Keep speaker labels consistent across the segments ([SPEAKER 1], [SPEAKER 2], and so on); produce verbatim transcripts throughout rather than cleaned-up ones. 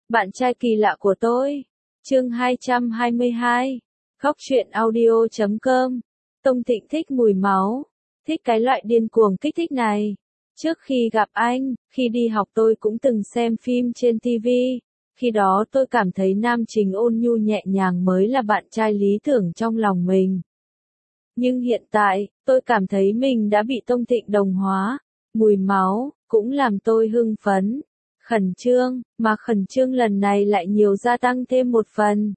[SPEAKER 1] Bạn trai kỳ lạ của tôi. Chương hai trăm hai mươi hai. Khóc chuyện audio chấm com. Tông Thịnh thích mùi máu. Thích cái loại điên cuồng kích thích này. Trước khi gặp anh, khi đi học tôi cũng từng xem phim trên ti vi. Khi đó tôi cảm thấy nam chính ôn nhu nhẹ nhàng mới là bạn trai lý tưởng trong lòng mình. Nhưng hiện tại, tôi cảm thấy mình đã bị Tông Thịnh đồng hóa. Mùi máu, cũng làm tôi hưng phấn. Khẩn trương, mà khẩn trương lần này lại nhiều gia tăng thêm một phần.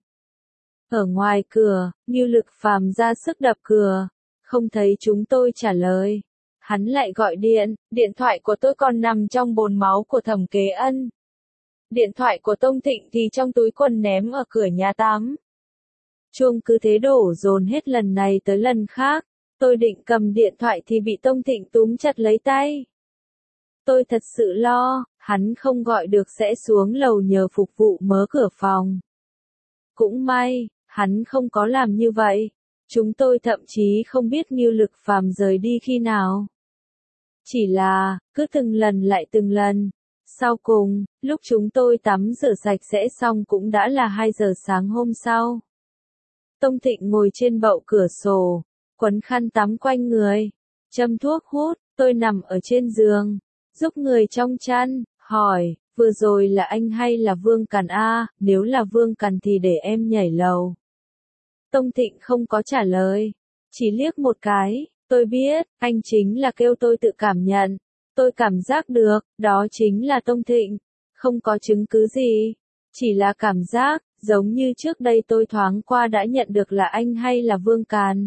[SPEAKER 1] Ở ngoài cửa, Ngưu Lực Phàm ra sức đập cửa, không thấy chúng tôi trả lời. Hắn lại gọi điện, điện thoại của tôi còn nằm trong bồn máu của Thẩm Kế Ân. Điện thoại của Tông Thịnh thì trong túi quần ném ở cửa nhà tắm. Chuông cứ thế đổ dồn hết lần này tới lần khác, tôi định cầm điện thoại thì bị Tông Thịnh túm chặt lấy tay. Tôi thật sự lo, hắn không gọi được sẽ xuống lầu nhờ phục vụ mở cửa phòng. Cũng may, hắn không có làm như vậy. Chúng tôi thậm chí không biết Ngưu Lực Phàm rời đi khi nào. Chỉ là, cứ từng lần lại từng lần. Sau cùng, lúc chúng tôi tắm rửa sạch sẽ xong cũng đã là hai giờ sáng hôm sau. Tông Thịnh ngồi trên bậu cửa sổ, quấn khăn tắm quanh người, châm thuốc hút, tôi nằm ở trên giường, giúp người trong chăn, hỏi, vừa rồi là anh hay là Vương Càn a? Nếu là Vương Càn thì để em nhảy lầu. Tông Thịnh không có trả lời, chỉ liếc một cái, tôi biết, anh chính là kêu tôi tự cảm nhận. Tôi cảm giác được, đó chính là Tông Thịnh, không có chứng cứ gì, chỉ là cảm giác, giống như trước đây tôi thoáng qua đã nhận được là anh hay là Vương Càn.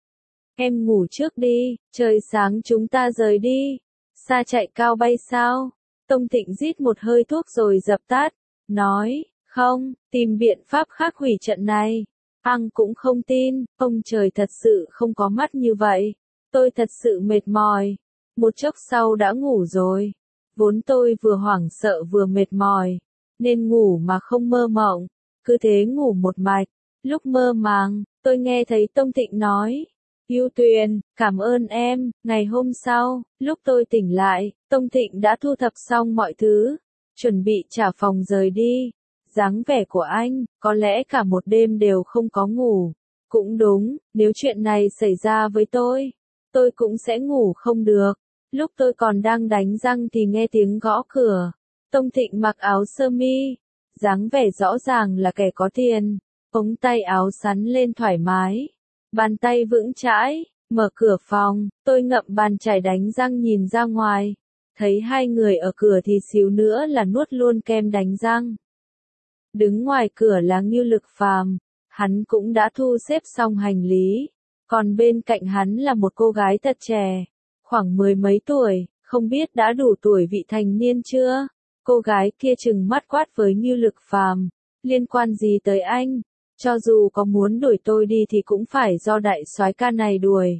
[SPEAKER 1] Em ngủ trước đi, trời sáng chúng ta rời đi. Xa chạy cao bay sao? Tông Thịnh rít một hơi thuốc rồi dập tắt, nói, không, tìm biện pháp khác hủy trận này. Anh cũng không tin, ông trời thật sự không có mắt như vậy. Tôi thật sự mệt mỏi. Một chốc sau đã ngủ rồi. Vốn tôi vừa hoảng sợ vừa mệt mỏi, nên ngủ mà không mơ mộng. Cứ thế ngủ một mạch. Lúc mơ màng, tôi nghe thấy Tông Thịnh nói, Yêu Tuyền, cảm ơn em. Ngày hôm sau, lúc tôi tỉnh lại, Tông Thịnh đã thu thập xong mọi thứ, chuẩn bị trả phòng rời đi. Dáng vẻ của anh, có lẽ cả một đêm đều không có ngủ. Cũng đúng, nếu chuyện này xảy ra với tôi, tôi cũng sẽ ngủ không được. Lúc tôi còn đang đánh răng thì nghe tiếng gõ cửa. Tông Thịnh mặc áo sơ mi, dáng vẻ rõ ràng là kẻ có tiền, ống tay áo sắn lên thoải mái, bàn tay vững chãi, mở cửa phòng, tôi ngậm bàn chải đánh răng nhìn ra ngoài, thấy hai người ở cửa thì xíu nữa là nuốt luôn kem đánh răng. Đứng ngoài cửa là Ngưu Lực Phàm, hắn cũng đã thu xếp xong hành lý, còn bên cạnh hắn là một cô gái thật trẻ, khoảng mười mấy tuổi, không biết đã đủ tuổi vị thành niên chưa? Cô gái kia trừng mắt quát với Ngưu Lực Phàm, liên quan gì tới anh? Cho dù có muốn đuổi tôi đi thì cũng phải do đại soái ca này đuổi.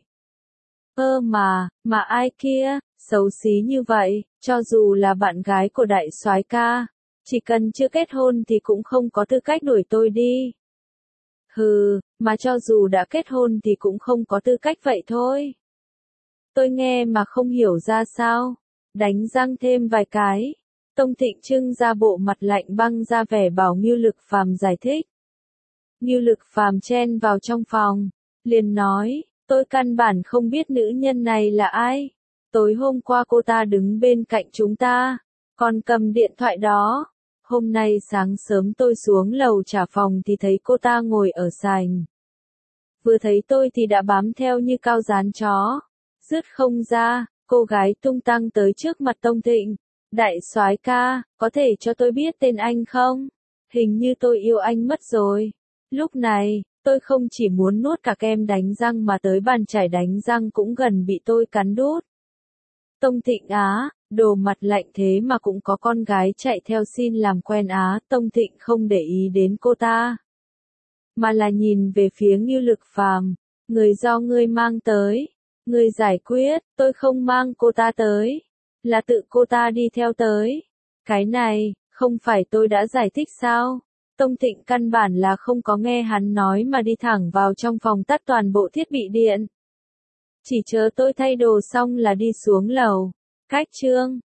[SPEAKER 1] Ơ mà, mà ai kia, xấu xí như vậy, cho dù là bạn gái của đại soái ca, chỉ cần chưa kết hôn thì cũng không có tư cách đuổi tôi đi. Hừ, mà cho dù đã kết hôn thì cũng không có tư cách vậy thôi. Tôi nghe mà không hiểu ra sao, đánh răng thêm vài cái. Tông Thịnh trưng ra bộ mặt lạnh băng ra vẻ bảo Ngưu Lực Phàm giải thích. Ngưu Lực Phàm chen vào trong phòng, liền nói, tôi căn bản không biết nữ nhân này là ai. Tối hôm qua cô ta đứng bên cạnh chúng ta, còn cầm điện thoại đó. Hôm nay sáng sớm tôi xuống lầu trả phòng thì thấy cô ta ngồi ở sảnh. Vừa thấy tôi thì đã bám theo như cao dán chó. Dứt không ra, cô gái tung tăng tới trước mặt Tông Thịnh. Đại soái ca, có thể cho tôi biết tên anh không? Hình như tôi yêu anh mất rồi. Lúc này, tôi không chỉ muốn nuốt cả kem đánh răng mà tới bàn chải đánh răng cũng gần bị tôi cắn đốt. Tông Thịnh á, đồ mặt lạnh thế mà cũng có con gái chạy theo xin làm quen á. Tông Thịnh không để ý đến cô ta, mà là nhìn về phía Ngưu Lực Phàm, người do ngươi mang tới. Ngươi giải quyết, tôi không mang cô ta tới. Là tự cô ta đi theo tới. Cái này, không phải tôi đã giải thích sao? Tông Thịnh căn bản là không có nghe hắn nói mà đi thẳng vào trong phòng tắt toàn bộ thiết bị điện. Chỉ chờ tôi thay đồ xong là đi xuống lầu. Cách chương.